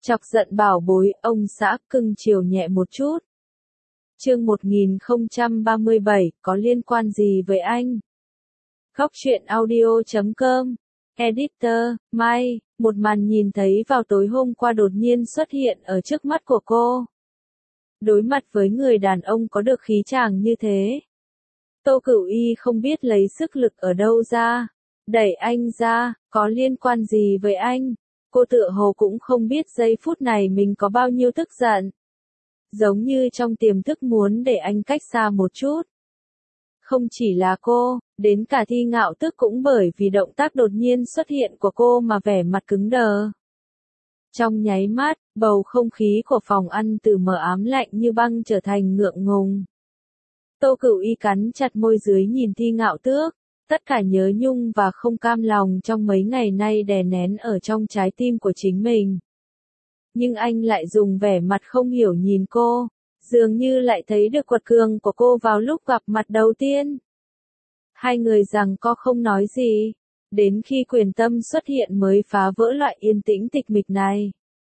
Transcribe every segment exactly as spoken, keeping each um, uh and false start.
Chọc giận bảo bối, ông xã cưng chiều nhẹ một chút. Chương một nghìn không trăm ba mươi bảy, có liên quan gì với anh? Góc truyện audio chấm com. Editor, Mai, một màn nhìn thấy vào tối hôm qua đột nhiên xuất hiện ở trước mắt của cô. Đối mặt với người đàn ông có được khí chàng như thế, Tô Cửu Y không biết lấy sức lực ở đâu ra. Đẩy anh ra, có liên quan gì với anh? Cô tựa hồ cũng không biết giây phút này mình có bao nhiêu tức giận. Giống như trong tiềm thức muốn để anh cách xa một chút. Không chỉ là cô, đến cả Thi Ngạo Tước cũng bởi vì động tác đột nhiên xuất hiện của cô mà vẻ mặt cứng đờ. Trong nháy mắt, bầu không khí của phòng ăn từ mờ ám lạnh như băng trở thành ngượng ngùng. Tô Cửu Y cắn chặt môi dưới nhìn Thi Ngạo Tước, tất cả nhớ nhung và không cam lòng trong mấy ngày nay đè nén ở trong trái tim của chính mình. Nhưng anh lại dùng vẻ mặt không hiểu nhìn cô, dường như lại thấy được quật cường của cô vào lúc gặp mặt đầu tiên. Hai người rằng co không nói gì, đến khi Quyền Tâm xuất hiện mới phá vỡ loại yên tĩnh tịch mịch này.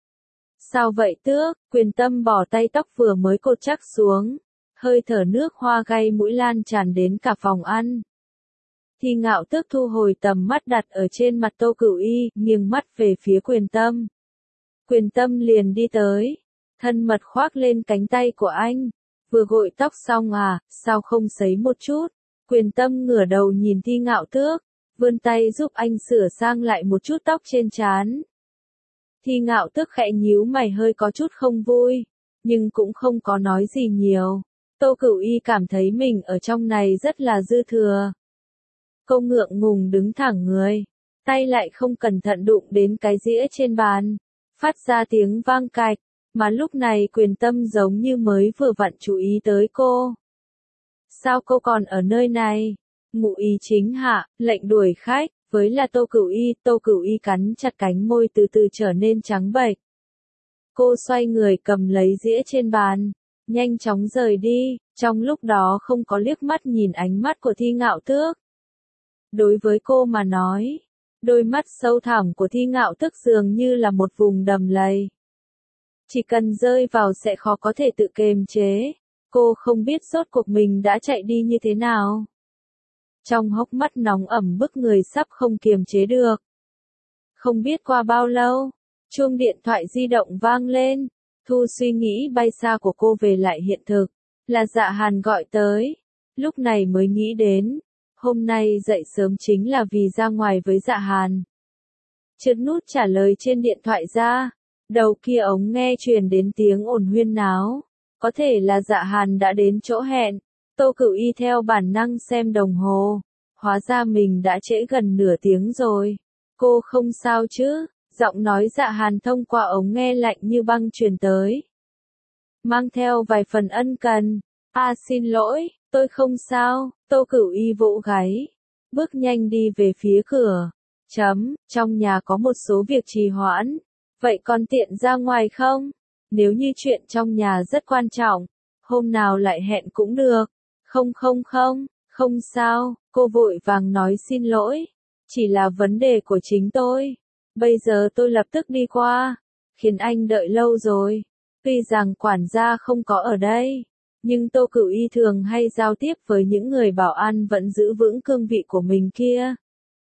Sao vậy Tước? Quyền Tâm bỏ tay tóc vừa mới cột chắc xuống, hơi thở nước hoa gây mũi lan tràn đến cả phòng ăn. Thi Ngạo Tước thu hồi tầm mắt đặt ở trên mặt Tô Cửu Y, nghiêng mắt về phía Quyền Tâm. Quyền Tâm liền đi tới, thân mật khoác lên cánh tay của anh. Vừa gội tóc xong à, sao không sấy một chút? Quyền Tâm ngửa đầu nhìn Thi Ngạo Tước, vươn tay giúp anh sửa sang lại một chút tóc trên trán. Thi Ngạo Tước khẽ nhíu mày hơi có chút không vui, nhưng cũng không có nói gì nhiều. Tô Cửu Y cảm thấy mình ở trong này rất là dư thừa. Cô ngượng ngùng đứng thẳng người, tay lại không cẩn thận đụng đến cái dĩa trên bàn, phát ra tiếng vang cạch, mà lúc này Quyền Tâm giống như mới vừa vặn chú ý tới cô. Sao cô còn ở nơi này? Ngụ ý chính hạ, lệnh đuổi khách, với là Tô Cửu Y, Tô Cửu Y cắn chặt cánh môi từ từ trở nên trắng bệch. Cô xoay người cầm lấy dĩa trên bàn, nhanh chóng rời đi, trong lúc đó không có liếc mắt nhìn ánh mắt của Thi Ngạo Tước. Đối với cô mà nói, đôi mắt sâu thẳm của Thi Ngạo Tước dường như là một vùng đầm lầy. Chỉ cần rơi vào sẽ khó có thể tự kiềm chế, cô không biết rốt cuộc mình đã chạy đi như thế nào. Trong hốc mắt nóng ẩm bức người sắp không kiềm chế được. Không biết qua bao lâu, chuông điện thoại di động vang lên, thu suy nghĩ bay xa của cô về lại hiện thực, là Dạ Hàn gọi tới, lúc này mới nghĩ đến. Hôm nay dậy sớm chính là vì ra ngoài với Dạ Hàn. Trượt nút trả lời trên điện thoại ra, đầu kia ống nghe truyền đến tiếng ồn huyên náo. Có thể là Dạ Hàn đã đến chỗ hẹn. Tô Cửu Y theo bản năng xem đồng hồ. Hóa ra mình đã trễ gần nửa tiếng rồi. Cô không sao chứ? Giọng nói Dạ Hàn thông qua ống nghe lạnh như băng truyền tới, mang theo vài phần ân cần. À xin lỗi, tôi không sao. Tô Cửu Y vỗ gáy, bước nhanh đi về phía cửa. Chấm, trong nhà có một số việc trì hoãn. Vậy còn tiện ra ngoài không? Nếu như chuyện trong nhà rất quan trọng, hôm nào lại hẹn cũng được. Không không không, không sao, cô vội vàng nói xin lỗi. Chỉ là vấn đề của chính tôi. Bây giờ tôi lập tức đi qua. Khiến anh đợi lâu rồi. Tuy rằng quản gia không có ở đây, nhưng Tô Cửu Y thường hay giao tiếp với những người bảo an vẫn giữ vững cương vị của mình kia.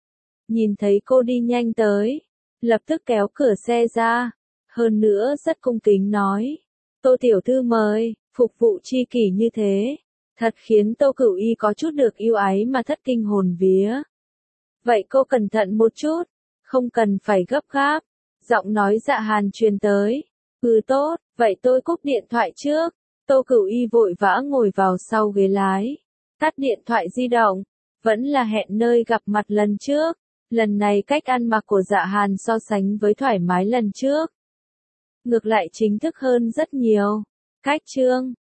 Nhìn thấy cô đi nhanh tới, lập tức kéo cửa xe ra, hơn nữa rất cung kính nói, Tô tiểu thư mời, phục vụ chi kỷ như thế, thật khiến Tô Cửu Y có chút được yêu ái mà thất kinh hồn vía. Vậy cô cẩn thận một chút, không cần phải gấp gáp. Giọng nói Dạ Hàn truyền tới. Ừ tốt, vậy tôi cúp điện thoại trước. Tô Cửu Y vội vã ngồi vào sau ghế lái, tắt điện thoại di động. Vẫn là hẹn nơi gặp mặt lần trước. Lần này cách ăn mặc của Dạ Hàn so sánh với thoải mái lần trước, ngược lại chính thức hơn rất nhiều. Cách chương